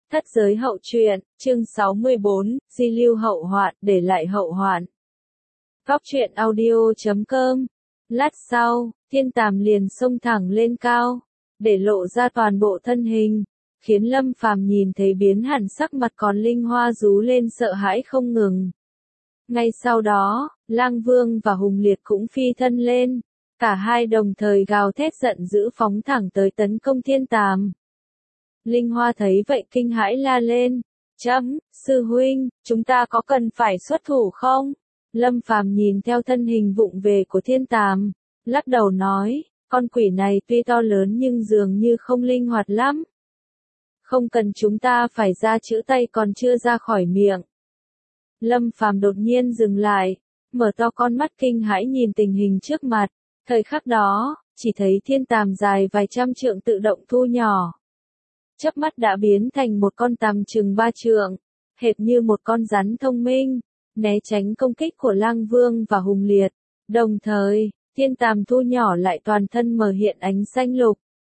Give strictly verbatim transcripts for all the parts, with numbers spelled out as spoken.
Thất giới hậu truyện, chương sáu mươi bốn, di lưu hậu hoạn, để lại hậu hoạn. Góc truyện audio chấm com. Lát sau, Thiên Tàm liền xông thẳng lên cao, để lộ ra toàn bộ thân hình, khiến Lâm Phàm nhìn thấy biến hẳn sắc mặt, còn Linh Hoa rú lên sợ hãi không ngừng. Ngay sau đó, Lang Vương và Hùng Liệt cũng phi thân lên, cả hai đồng thời gào thét giận dữ phóng thẳng tới tấn công Thiên Tàm. Linh Hoa thấy vậy kinh hãi la lên, chấm, sư huynh, chúng ta có cần phải xuất thủ không? Lâm Phàm nhìn theo thân hình vụng về của Thiên Tàm, lắc đầu nói, con quỷ này tuy to lớn nhưng dường như không linh hoạt lắm. Không cần chúng ta phải ra chữ tay còn chưa ra khỏi miệng. Lâm Phàm đột nhiên dừng lại, mở to con mắt kinh hãi nhìn tình hình trước mặt, thời khắc đó, chỉ thấy Thiên Tàm dài vài trăm trượng tự động thu nhỏ. Chớp mắt đã biến thành một con tằm chừng ba trượng, hệt như một con rắn thông minh, né tránh công kích của Lang Vương và Hùng Liệt. Đồng thời, Thiên Tàm thu nhỏ lại toàn thân mờ hiện ánh xanh lục.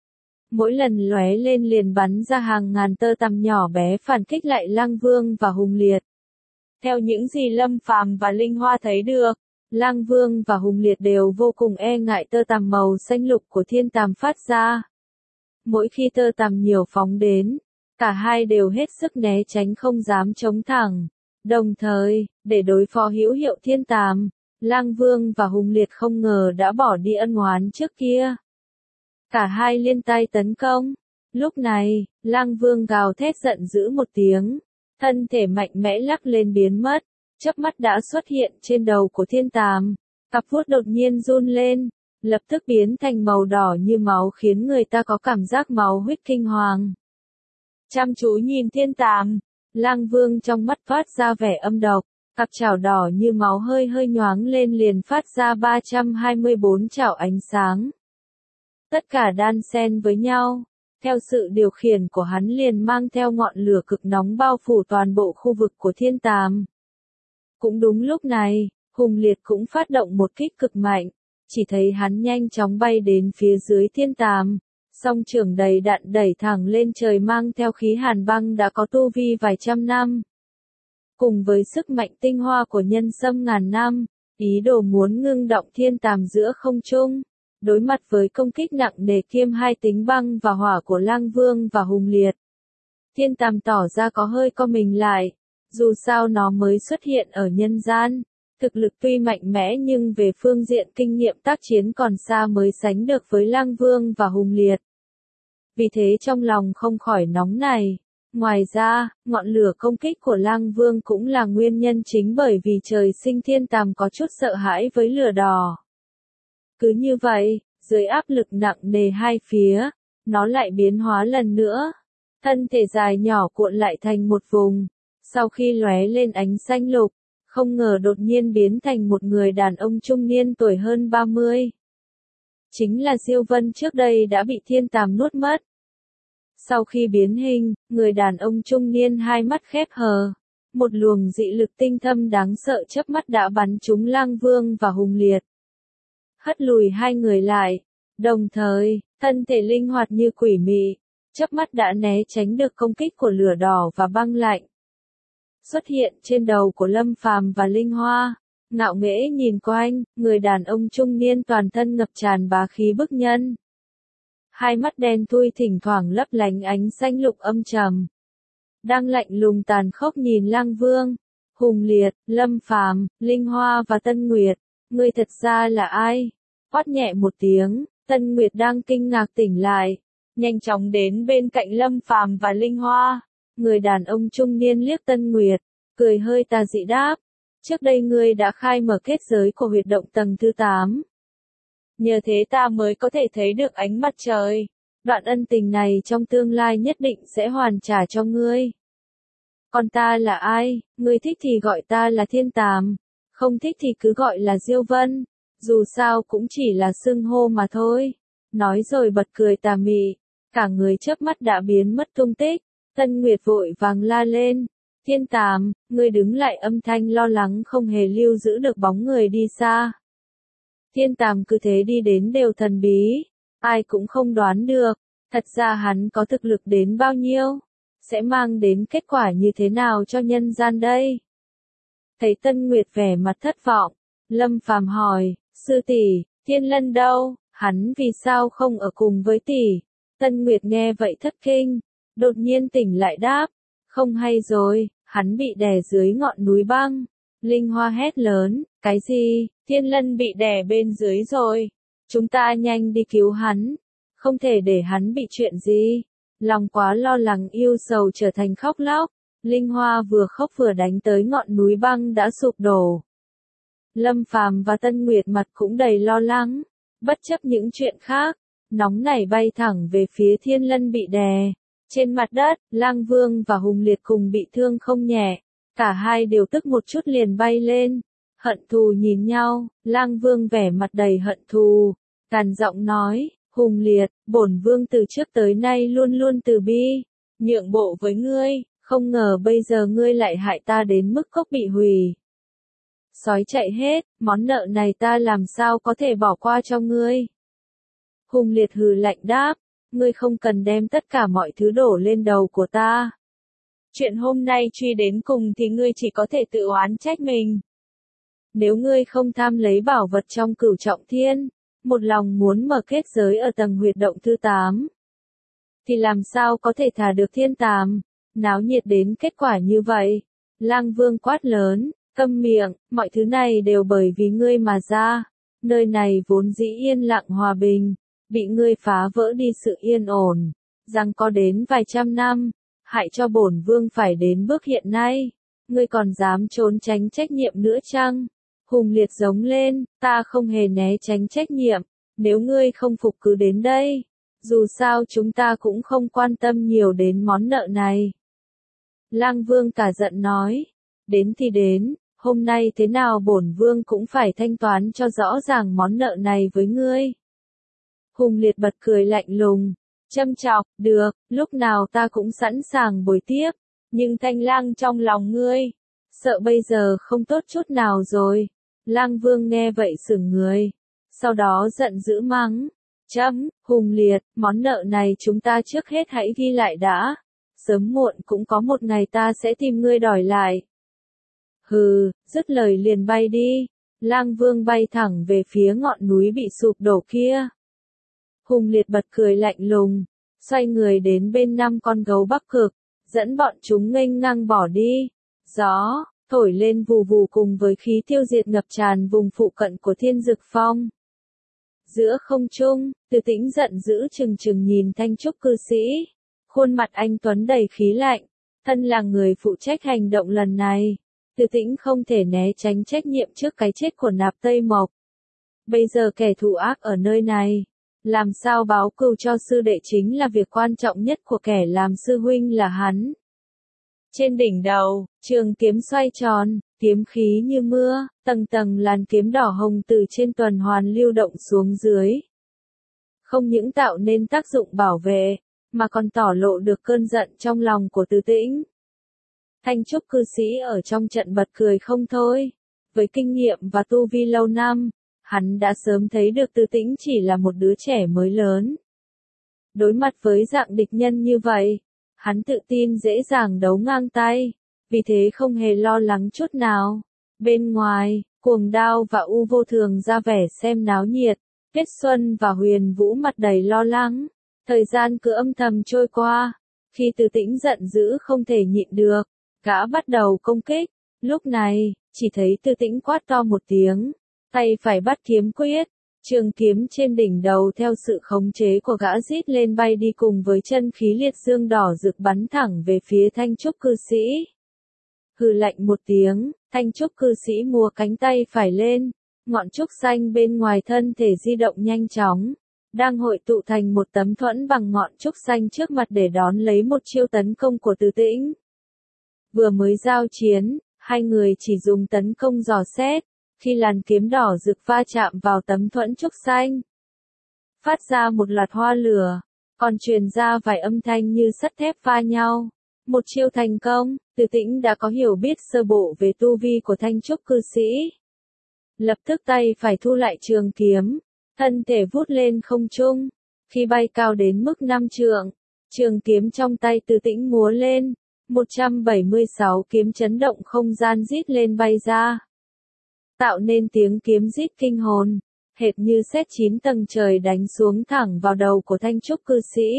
Mỗi lần lóe lên liền bắn ra hàng ngàn tơ tằm nhỏ bé phản kích lại Lang Vương và Hùng Liệt. Theo những gì Lâm Phàm và Linh Hoa thấy được, Lang Vương và Hùng Liệt đều vô cùng e ngại tơ tằm màu xanh lục của Thiên Tàm phát ra. Mỗi khi tơ tằm nhiều phóng đến, cả hai đều hết sức né tránh không dám chống thẳng. Đồng thời, để đối phó hữu hiệu Thiên Tàm, Lang Vương và Hùng Liệt không ngờ đã bỏ đi ân oán trước kia. Cả hai liên tay tấn công. Lúc này, Lang Vương gào thét giận dữ một tiếng, thân thể mạnh mẽ lắc lên biến mất, chớp mắt đã xuất hiện trên đầu của Thiên Tàm, cặp vuốt đột nhiên run lên, lập tức biến thành màu đỏ như máu khiến người ta có cảm giác máu huyết kinh hoàng. Chăm chú nhìn Thiên Tàm, Lang Vương trong mắt phát ra vẻ âm độc, cặp chảo đỏ như máu hơi hơi nhoáng lên liền phát ra ba trăm hai mươi bốn chảo ánh sáng. Tất cả đan xen với nhau, theo sự điều khiển của hắn liền mang theo ngọn lửa cực nóng bao phủ toàn bộ khu vực của Thiên Tàm. Cũng đúng lúc này, Hùng Liệt cũng phát động một kích cực mạnh. Chỉ thấy hắn nhanh chóng bay đến phía dưới Thiên Tàm, song trường đầy đạn đẩy thẳng lên trời mang theo khí hàn băng đã có tu vi vài trăm năm. Cùng với sức mạnh tinh hoa của nhân sâm ngàn năm, ý đồ muốn ngưng động Thiên Tàm giữa không trung, đối mặt với công kích nặng nề kiêm hai tính băng và hỏa của Lang Vương và Hùng Liệt. Thiên Tàm tỏ ra có hơi co mình lại, dù sao nó mới xuất hiện ở nhân gian. Thực lực tuy mạnh mẽ nhưng về phương diện kinh nghiệm tác chiến còn xa mới sánh được với Lang Vương và Hùng Liệt. Vì thế trong lòng không khỏi nóng này. Ngoài ra, ngọn lửa công kích của Lang Vương cũng là nguyên nhân chính bởi vì trời sinh Thiên Tàm có chút sợ hãi với lửa đỏ. Cứ như vậy, dưới áp lực nặng nề hai phía, nó lại biến hóa lần nữa. Thân thể dài nhỏ cuộn lại thành một vùng, sau khi lóe lên ánh xanh lục, không ngờ đột nhiên biến thành một người đàn ông trung niên tuổi hơn ba mươi. Chính là Diêu Vân trước đây đã bị Thiên Tàm nuốt mất. Sau khi biến hình, người đàn ông trung niên hai mắt khép hờ. Một luồng dị lực tinh thâm đáng sợ chớp mắt đã bắn trúng Lang Vương và Hùng Liệt. Hất lùi hai người lại. Đồng thời, thân thể linh hoạt như quỷ mị, chớp mắt đã né tránh được công kích của lửa đỏ và băng lạnh. Xuất hiện trên đầu của Lâm Phàm và Linh Hoa, ngạo nghễ nhìn quanh, người đàn ông trung niên toàn thân ngập tràn bá khí bức nhân. Hai mắt đen thui thỉnh thoảng lấp lánh ánh xanh lục âm trầm. Đang lạnh lùng tàn khốc nhìn Lang Vương, Hùng Liệt, Lâm Phàm, Linh Hoa và Tân Nguyệt, ngươi thật ra là ai? Quát nhẹ một tiếng, Tân Nguyệt đang kinh ngạc tỉnh lại, nhanh chóng đến bên cạnh Lâm Phàm và Linh Hoa. Người đàn ông trung niên liếc Tân Nguyệt, cười hơi tà dị đáp, trước đây ngươi đã khai mở kết giới của huyệt động tầng thứ tám. Nhờ thế ta mới có thể thấy được ánh mặt trời, đoạn ân tình này trong tương lai nhất định sẽ hoàn trả cho ngươi. Còn ta là ai, ngươi thích thì gọi ta là Thiên Tàm, không thích thì cứ gọi là Diêu Vân, dù sao cũng chỉ là xưng hô mà thôi. Nói rồi bật cười tà mị, cả người chớp mắt đã biến mất tung tích. Tân Nguyệt vội vàng la lên, Thiên Tàm, ngươi đứng lại, âm thanh lo lắng không hề lưu giữ được bóng người đi xa. Thiên Tàm cứ thế đi đến đều thần bí, ai cũng không đoán được, thật ra hắn có thực lực đến bao nhiêu. sẽ mang đến kết quả như thế nào cho nhân gian đây? Thấy Tân Nguyệt vẻ mặt thất vọng, Lâm Phàm hỏi, sư tỷ, Thiên Lân đâu, hắn vì sao không ở cùng với tỷ? Tân Nguyệt nghe vậy thất kinh, đột nhiên tỉnh lại đáp, không hay rồi, hắn bị đè dưới ngọn núi băng. Linh Hoa hét lớn, cái gì, Thiên Lân bị đè bên dưới rồi, chúng ta nhanh đi cứu hắn, không thể để hắn bị chuyện gì. Lòng quá lo lắng yêu sầu trở thành khóc lóc, Linh Hoa vừa khóc vừa đánh tới ngọn núi băng đã sụp đổ. Lâm Phàm và Tân Nguyệt mặt cũng đầy lo lắng, bất chấp những chuyện khác, nóng nảy bay thẳng về phía Thiên Lân bị đè. Trên mặt đất, Lang Vương và Hùng Liệt cùng bị thương không nhẹ, cả hai đều tức một chút liền bay lên, hận thù nhìn nhau, Lang Vương vẻ mặt đầy hận thù, càn giọng nói, Hùng Liệt, bổn vương từ trước tới nay luôn luôn từ bi, nhượng bộ với ngươi, không ngờ bây giờ ngươi lại hại ta đến mức cốc bị hủy. Sói chạy hết, món nợ này ta làm sao có thể bỏ qua cho ngươi. Hùng Liệt hừ lạnh đáp, ngươi không cần đem tất cả mọi thứ đổ lên đầu của ta. Chuyện hôm nay truy đến cùng thì ngươi chỉ có thể tự oán trách mình. Nếu ngươi không tham lấy bảo vật trong Cửu Trọng Thiên, một lòng muốn mở kết giới ở tầng huyệt động thứ tám, thì làm sao có thể thả được Thiên Tàm, náo nhiệt đến kết quả như vậy. Lang Vương quát lớn, câm miệng, mọi thứ này đều bởi vì ngươi mà ra, nơi này vốn dĩ yên lặng hòa bình, bị ngươi phá vỡ đi sự yên ổn, rằng có đến vài trăm năm, hại cho bổn vương phải đến bước hiện nay, ngươi còn dám trốn tránh trách nhiệm nữa chăng? Hùng Liệt giống lên, ta không hề né tránh trách nhiệm, nếu ngươi không phục cứ đến đây, dù sao chúng ta cũng không quan tâm nhiều đến món nợ này. Lang Vương cả giận nói, đến thì đến, hôm nay thế nào bổn vương cũng phải thanh toán cho rõ ràng món nợ này với ngươi. Hùng Liệt bật cười lạnh lùng, châm chọc, được, lúc nào ta cũng sẵn sàng bồi tiếp, nhưng Thanh Lang trong lòng ngươi, sợ bây giờ không tốt chút nào rồi. Lang Vương nghe vậy sững người, sau đó giận dữ mắng, chấm, Hùng Liệt, món nợ này chúng ta trước hết hãy ghi lại đã, sớm muộn cũng có một ngày ta sẽ tìm ngươi đòi lại. Hừ, dứt lời liền bay đi, Lang Vương bay thẳng về phía ngọn núi bị sụp đổ kia. Hùng Liệt bật cười lạnh lùng, xoay người đến bên năm con gấu Bắc Cực, dẫn bọn chúng nghênh ngang bỏ đi. Gió thổi lên vù vù cùng với khí tiêu diệt ngập tràn vùng phụ cận của Thiên Dực Phong. Giữa không trung, Từ Tĩnh giận dữ chừng chừng nhìn Thanh Trúc cư sĩ, khuôn mặt anh tuấn đầy khí lạnh, thân là người phụ trách hành động lần này, Từ Tĩnh không thể né tránh trách nhiệm trước cái chết của Nạp Tây Mộc. Bây giờ kẻ thù ác ở nơi này, làm sao báo cừu cho sư đệ chính là việc quan trọng nhất của kẻ làm sư huynh là hắn. Trên đỉnh đầu, trường kiếm xoay tròn, kiếm khí như mưa, tầng tầng làn kiếm đỏ hồng từ trên tuần hoàn lưu động xuống dưới. Không những tạo nên tác dụng bảo vệ, mà còn tỏ lộ được cơn giận trong lòng của Từ Tĩnh. Thanh Trúc cư sĩ ở trong trận bật cười không thôi. Với kinh nghiệm và tu vi lâu năm, hắn đã sớm thấy được Từ Tĩnh chỉ là một đứa trẻ mới lớn. Đối mặt với dạng địch nhân như vậy, hắn tự tin dễ dàng đấu ngang tay, vì thế không hề lo lắng chút nào. Bên ngoài, Cuồng Đao và U Vô Thường ra vẻ xem náo nhiệt, Kết Xuân và Huyền Vũ mặt đầy lo lắng. Thời gian cứ âm thầm trôi qua, khi Từ Tĩnh giận dữ không thể nhịn được, gã bắt đầu công kích. Lúc này, chỉ thấy Từ Tĩnh quát to một tiếng, tay phải bắt kiếm quyết, trường kiếm trên đỉnh đầu theo sự khống chế của gã rít lên bay đi cùng với chân khí liệt dương đỏ rực bắn thẳng về phía Thanh Trúc cư sĩ. Hừ lạnh một tiếng, Thanh Trúc cư sĩ múa cánh tay phải lên, ngọn trúc xanh bên ngoài thân thể di động nhanh chóng, đang hội tụ thành một tấm thuẫn bằng ngọn trúc xanh trước mặt để đón lấy một chiêu tấn công của Từ Tĩnh. Vừa mới giao chiến, hai người chỉ dùng tấn công dò xét, khi làn kiếm đỏ rực va chạm vào tấm thuẫn trúc xanh, phát ra một loạt hoa lửa, còn truyền ra vài âm thanh như sắt thép va nhau. Một chiêu thành công, Từ Tĩnh đã có hiểu biết sơ bộ về tu vi của Thanh Trúc cư sĩ. Lập tức tay phải thu lại trường kiếm, thân thể vút lên không trung, khi bay cao đến mức năm trượng, Trường kiếm trong tay Từ Tĩnh múa lên, một trăm bảy mươi sáu kiếm chấn động không gian rít lên bay ra. Tạo nên tiếng kiếm rít kinh hồn, hệt như sét chín tầng trời đánh xuống thẳng vào đầu của Thanh Trúc cư sĩ.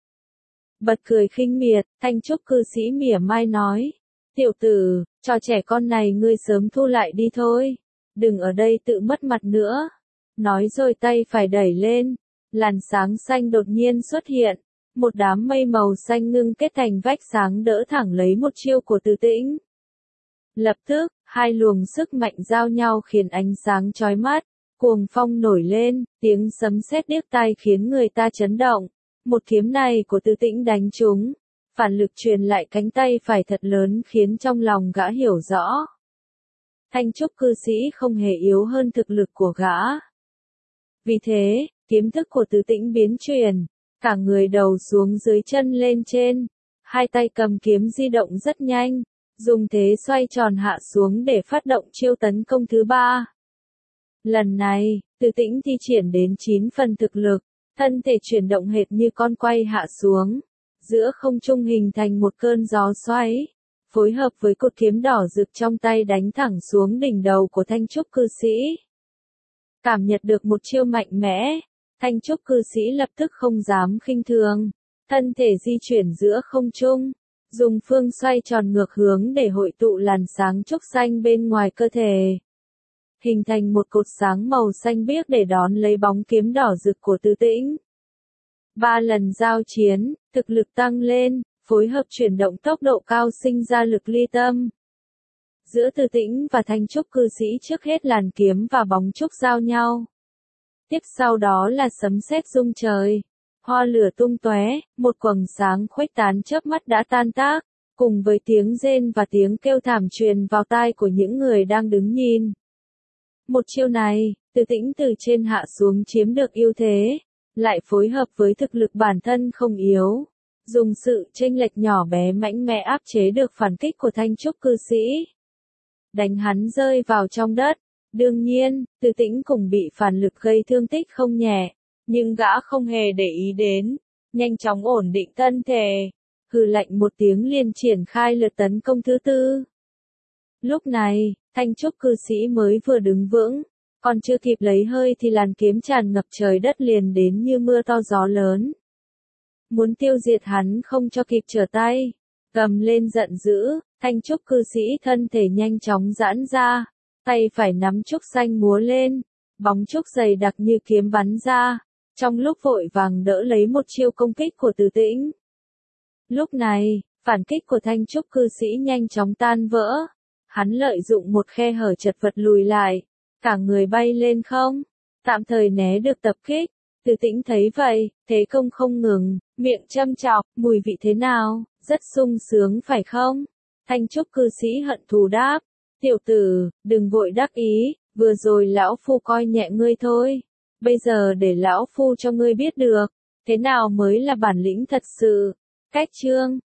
Bật cười khinh miệt, Thanh Trúc cư sĩ mỉa mai nói, tiểu tử, trò trẻ con này ngươi sớm thu lại đi thôi, đừng ở đây tự mất mặt nữa. Nói rồi tay phải đẩy lên, làn sáng xanh đột nhiên xuất hiện, một đám mây màu xanh ngưng kết thành vách sáng đỡ thẳng lấy một chiêu của Từ Tĩnh. Lập tức, hai luồng sức mạnh giao nhau khiến ánh sáng chói mắt, cuồng phong nổi lên, tiếng sấm sét điếc tai khiến người ta chấn động. Một kiếm này của Từ Tĩnh đánh trúng, phản lực truyền lại cánh tay phải thật lớn khiến trong lòng gã hiểu rõ. Thanh Trúc cư sĩ không hề yếu hơn thực lực của gã. Vì thế, kiếm thức của Từ Tĩnh biến chuyển, cả người đầu xuống dưới chân lên trên, hai tay cầm kiếm di động rất nhanh, dùng thế xoay tròn hạ xuống để phát động chiêu tấn công thứ ba. Lần này, Từ Tĩnh thi triển đến chín phần thực lực, thân thể chuyển động hệt như con quay hạ xuống, giữa không trung hình thành một cơn gió xoáy, phối hợp với cột kiếm đỏ rực trong tay đánh thẳng xuống đỉnh đầu của Thanh Trúc cư sĩ. Cảm nhận được một chiêu mạnh mẽ, Thanh Trúc cư sĩ lập tức không dám khinh thường, thân thể di chuyển giữa không trung, dùng phương xoay tròn ngược hướng để hội tụ làn sáng trúc xanh bên ngoài cơ thể, hình thành một cột sáng màu xanh biếc để đón lấy bóng kiếm đỏ rực của Từ Tĩnh. Ba lần giao chiến, thực lực tăng lên, phối hợp chuyển động tốc độ cao sinh ra lực ly tâm. Giữa Từ Tĩnh và Thanh Trúc cư sĩ trước hết làn kiếm và bóng trúc giao nhau. Tiếp sau đó là sấm sét rung trời, hoa lửa tung tóe, một quầng sáng khuếch tán chớp mắt đã tan tác, cùng với tiếng rên và tiếng kêu thảm truyền vào tai của những người đang đứng nhìn. Một chiêu này, Từ Tĩnh từ trên hạ xuống chiếm được ưu thế, lại phối hợp với thực lực bản thân không yếu, dùng sự chênh lệch nhỏ bé mạnh mẽ áp chế được phản kích của Thanh Trúc cư sĩ, đánh hắn rơi vào trong đất. Đương nhiên, Từ Tĩnh cũng bị phản lực gây thương tích không nhẹ, nhưng gã không hề để ý đến, nhanh chóng ổn định thân thể, hừ lạnh một tiếng liền triển khai lượt tấn công thứ tư. Lúc này, Thanh Trúc cư sĩ mới vừa đứng vững, còn chưa kịp lấy hơi thì làn kiếm tràn ngập trời đất liền đến như mưa to gió lớn. Muốn tiêu diệt hắn không cho kịp trở tay, gầm lên giận dữ, Thanh Trúc cư sĩ thân thể nhanh chóng giãn ra, tay phải nắm trúc xanh múa lên, bóng trúc dày đặc như kiếm bắn ra, trong lúc vội vàng đỡ lấy một chiêu công kích của Từ Tĩnh. Lúc này, phản kích của Thanh Trúc cư sĩ nhanh chóng tan vỡ, hắn lợi dụng một khe hở chật vật lùi lại, cả người bay lên không, tạm thời né được tập kích. Từ Tĩnh thấy vậy, thế công không ngừng, miệng châm chọc, mùi vị thế nào, rất sung sướng phải không? Thanh Trúc cư sĩ hận thù đáp, tiểu tử, đừng vội đắc ý, vừa rồi lão phu coi nhẹ ngươi thôi, bây giờ để lão phu cho ngươi biết được, thế nào mới là bản lĩnh thật sự. Cách chương